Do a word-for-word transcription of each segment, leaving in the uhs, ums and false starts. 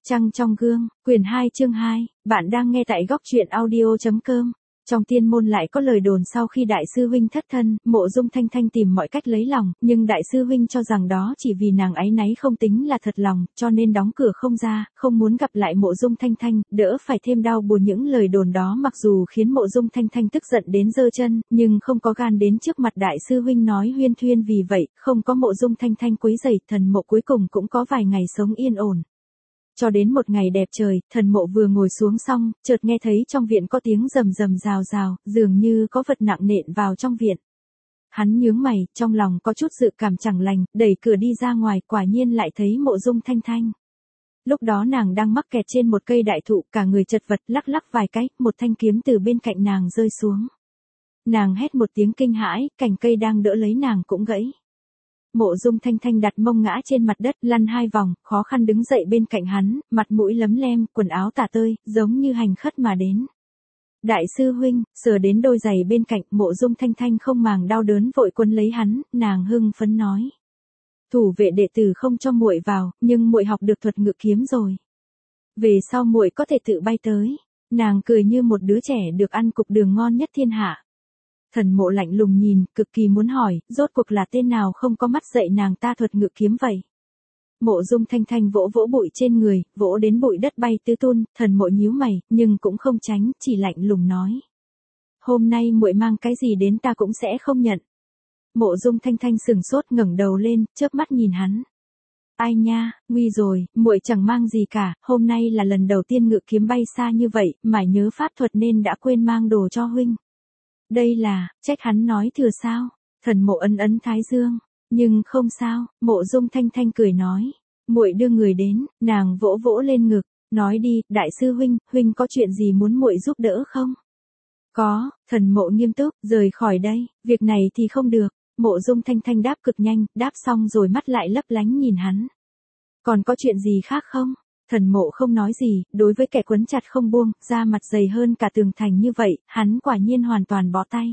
Trăng trong gương, quyển hai chương hai, bạn đang nghe tại góc truyện audio.com. Trong tiên môn lại có lời đồn sau khi đại sư huynh thất thân, Mộ Dung Thanh Thanh tìm mọi cách lấy lòng, nhưng đại sư huynh cho rằng đó chỉ vì nàng áy náy không tính là thật lòng, cho nên đóng cửa không ra, không muốn gặp lại Mộ Dung Thanh Thanh, đỡ phải thêm đau buồn. Những lời đồn đó mặc dù khiến Mộ Dung Thanh Thanh tức giận đến giơ chân, nhưng không có gan đến trước mặt đại sư huynh nói huyên thuyên, vì vậy, không có Mộ Dung Thanh Thanh quấy rầy, Thần Mộ cuối cùng cũng có vài ngày sống yên ổn. Cho đến một ngày đẹp trời, Thần Mộ vừa ngồi xuống xong, chợt nghe thấy trong viện có tiếng rầm rầm rào rào, dường như có vật nặng nện vào trong viện. Hắn nhướng mày, trong lòng có chút dự cảm chẳng lành, đẩy cửa đi ra ngoài, quả nhiên lại thấy Mộ Dung Thanh Thanh. Lúc đó nàng đang mắc kẹt trên một cây đại thụ, cả người chật vật, lắc lắc vài cái, một thanh kiếm từ bên cạnh nàng rơi xuống. Nàng hét một tiếng kinh hãi, cành cây đang đỡ lấy nàng cũng gãy. Mộ Dung Thanh Thanh đặt mông ngã trên mặt đất, lăn hai vòng, khó khăn đứng dậy bên cạnh hắn, mặt mũi lấm lem, quần áo tả tơi, giống như hành khất mà đến. Đại sư huynh, sờ đến đôi giày bên cạnh, Mộ Dung Thanh Thanh không màng đau đớn vội quấn lấy hắn, nàng hưng phấn nói: "Thủ vệ đệ tử không cho muội vào, nhưng muội học được thuật ngự kiếm rồi. Về sau muội có thể tự bay tới." Nàng cười như một đứa trẻ được ăn cục đường ngon nhất thiên hạ. Thần Mộ lạnh lùng nhìn, cực kỳ muốn hỏi, rốt cuộc là tên nào không có mắt dạy nàng ta thuật ngự kiếm vậy. Mộ Dung Thanh Thanh vỗ vỗ bụi trên người, vỗ đến bụi đất bay tứ tung. Thần Mộ nhíu mày, nhưng cũng không tránh, chỉ lạnh lùng nói: "Hôm nay muội mang cái gì đến ta cũng sẽ không nhận." Mộ Dung Thanh Thanh sừng sốt, ngẩng đầu lên, chớp mắt nhìn hắn. "Ai nha, nguy rồi, muội chẳng mang gì cả, hôm nay là lần đầu tiên ngự kiếm bay xa như vậy, mải nhớ pháp thuật nên đã quên mang đồ cho huynh." Đây là, trách hắn nói thừa sao? Thần Mộ ấn ấn thái dương, nhưng không sao. Mộ Dung Thanh Thanh cười nói: "Muội đưa người đến." Nàng vỗ vỗ lên ngực, nói: "Đi, đại sư huynh, huynh có chuyện gì muốn muội giúp đỡ không?" "Có." Thần Mộ nghiêm túc, "Rời khỏi đây, việc này thì không được." Mộ Dung Thanh Thanh đáp cực nhanh, đáp xong rồi mắt lại lấp lánh nhìn hắn. "Còn có chuyện gì khác không?" Thần Mộ không nói gì, đối với kẻ quấn chặt không buông, da mặt dày hơn cả tường thành như vậy, hắn quả nhiên hoàn toàn bó tay.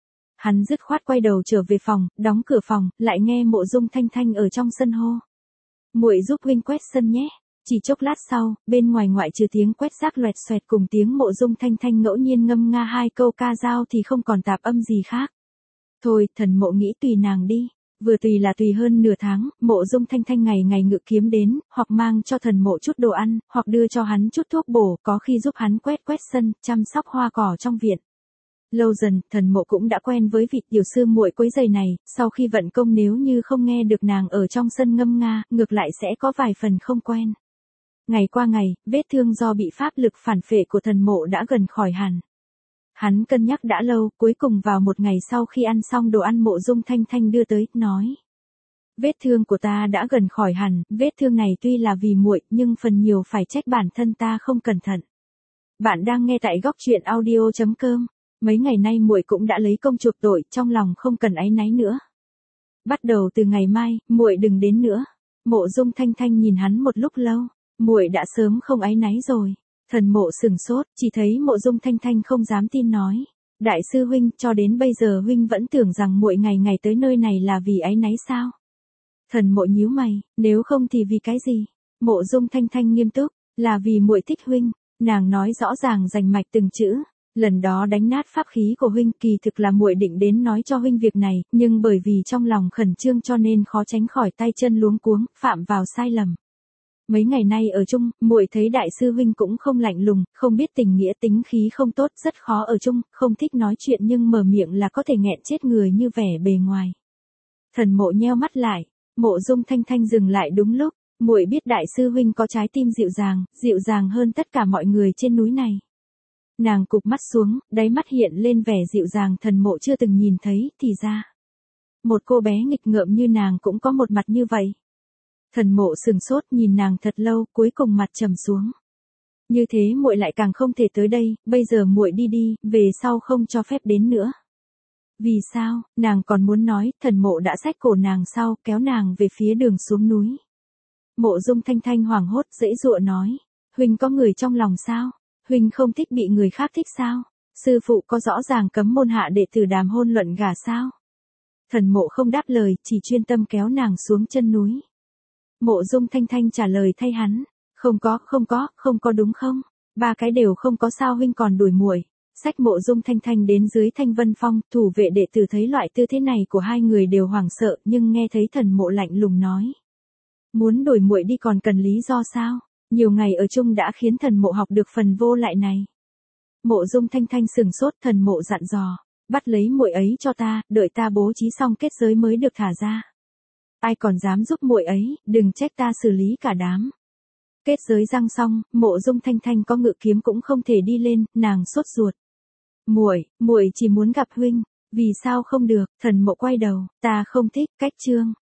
Hắn dứt khoát quay đầu trở về phòng, đóng cửa phòng, lại nghe Mộ Dung Thanh Thanh ở trong sân hô: "Muội giúp huynh quét sân nhé." Chỉ chốc lát sau, bên ngoài ngoại trừ tiếng quét rác loẹt xoẹt cùng tiếng Mộ Dung Thanh Thanh ngẫu nhiên ngâm nga hai câu ca dao thì không còn tạp âm gì khác. Thôi, Thần Mộ nghĩ tùy nàng đi. Vừa tùy là tùy hơn nửa tháng, Mộ Dung Thanh Thanh ngày ngày ngự kiếm đến, hoặc mang cho Thần Mộ chút đồ ăn, hoặc đưa cho hắn chút thuốc bổ, có khi giúp hắn quét quét sân, chăm sóc hoa cỏ trong viện. Lâu dần, Thần Mộ cũng đã quen với vị tiểu sư muội quấy giày này, sau khi vận công nếu như không nghe được nàng ở trong sân ngâm nga, ngược lại sẽ có vài phần không quen. Ngày qua ngày, vết thương do bị pháp lực phản phệ của Thần Mộ đã gần khỏi hẳn. Hắn cân nhắc đã lâu, cuối cùng vào một ngày sau khi ăn xong đồ ăn Mộ Dung Thanh Thanh đưa tới, nói: "Vết thương của ta đã gần khỏi hẳn, vết thương này tuy là vì muội, nhưng phần nhiều phải trách bản thân ta không cẩn thận." Bạn đang nghe tại góc truyện audio.com. Mấy ngày nay muội cũng đã lấy công chuộc tội, trong lòng không cần áy náy nữa. Bắt đầu từ ngày mai, muội đừng đến nữa. Mộ Dung Thanh Thanh nhìn hắn một lúc lâu, muội đã sớm không áy náy rồi. Thần Mộ sừng sốt, chỉ thấy Mộ Dung Thanh Thanh không dám tin nói: "Đại sư huynh, cho đến bây giờ huynh vẫn tưởng rằng muội ngày ngày tới nơi này là vì áy náy sao?" Thần Mộ nhíu mày, "Nếu không thì vì cái gì?" Mộ Dung Thanh Thanh nghiêm túc: "Là vì muội thích huynh." Nàng nói rõ ràng rành mạch từng chữ. "Lần đó đánh nát pháp khí của huynh, kỳ thực là muội định đến nói cho huynh việc này, nhưng bởi vì trong lòng khẩn trương cho nên khó tránh khỏi tay chân luống cuống, phạm vào sai lầm. Mấy ngày nay ở chung, muội thấy đại sư huynh cũng không lạnh lùng, không biết tình nghĩa, tính khí không tốt, rất khó ở chung, không thích nói chuyện nhưng mở miệng là có thể nghẹn chết người như vẻ bề ngoài." Thần Mộ nheo mắt lại. Mộ Dung Thanh Thanh dừng lại đúng lúc. "Muội biết đại sư huynh có trái tim dịu dàng, dịu dàng hơn tất cả mọi người trên núi này." Nàng cụp mắt xuống, đáy mắt hiện lên vẻ dịu dàng Thần Mộ chưa từng nhìn thấy, thì ra một cô bé nghịch ngợm như nàng cũng có một mặt như vậy. Thần Mộ sừng sốt nhìn nàng thật lâu, cuối cùng mặt trầm xuống. "Như thế muội lại càng không thể tới đây, bây giờ muội đi đi, về sau không cho phép đến nữa." "Vì sao?" Nàng còn muốn nói, Thần Mộ đã xách cổ nàng sau, kéo nàng về phía đường xuống núi. Mộ Dung Thanh Thanh hoảng hốt, giãy giụa nói: "Huynh có người trong lòng sao? Huynh không thích bị người khác thích sao? Sư phụ có rõ ràng cấm môn hạ đệ tử đàm hôn luận gả sao?" Thần Mộ không đáp lời, chỉ chuyên tâm kéo nàng xuống chân núi. Mộ Dung Thanh Thanh trả lời thay hắn: Không có, không có, không có đúng không? Ba cái đều không có sao huynh còn đuổi muội. Xách Mộ Dung Thanh Thanh đến dưới Thanh Vân Phong, thủ vệ đệ tử thấy loại tư thế này của hai người đều hoảng sợ, nhưng nghe thấy Thần Mộ lạnh lùng nói. Muốn đuổi muội đi còn cần lý do sao? Nhiều ngày ở chung đã khiến Thần Mộ học được phần vô lại này. Mộ Dung Thanh Thanh sừng sốt, Thần Mộ dặn dò, bắt lấy muội ấy cho ta, đợi ta bố trí xong kết giới mới được thả ra. Ai còn dám giúp muội ấy, đừng trách ta xử lý cả đám. Kết giới răng xong, Mộ Dung Thanh Thanh có ngự kiếm cũng không thể đi lên, nàng sốt ruột. Muội, muội chỉ muốn gặp huynh, vì sao không được? Thần Mộ quay đầu, ta không thích cách chương.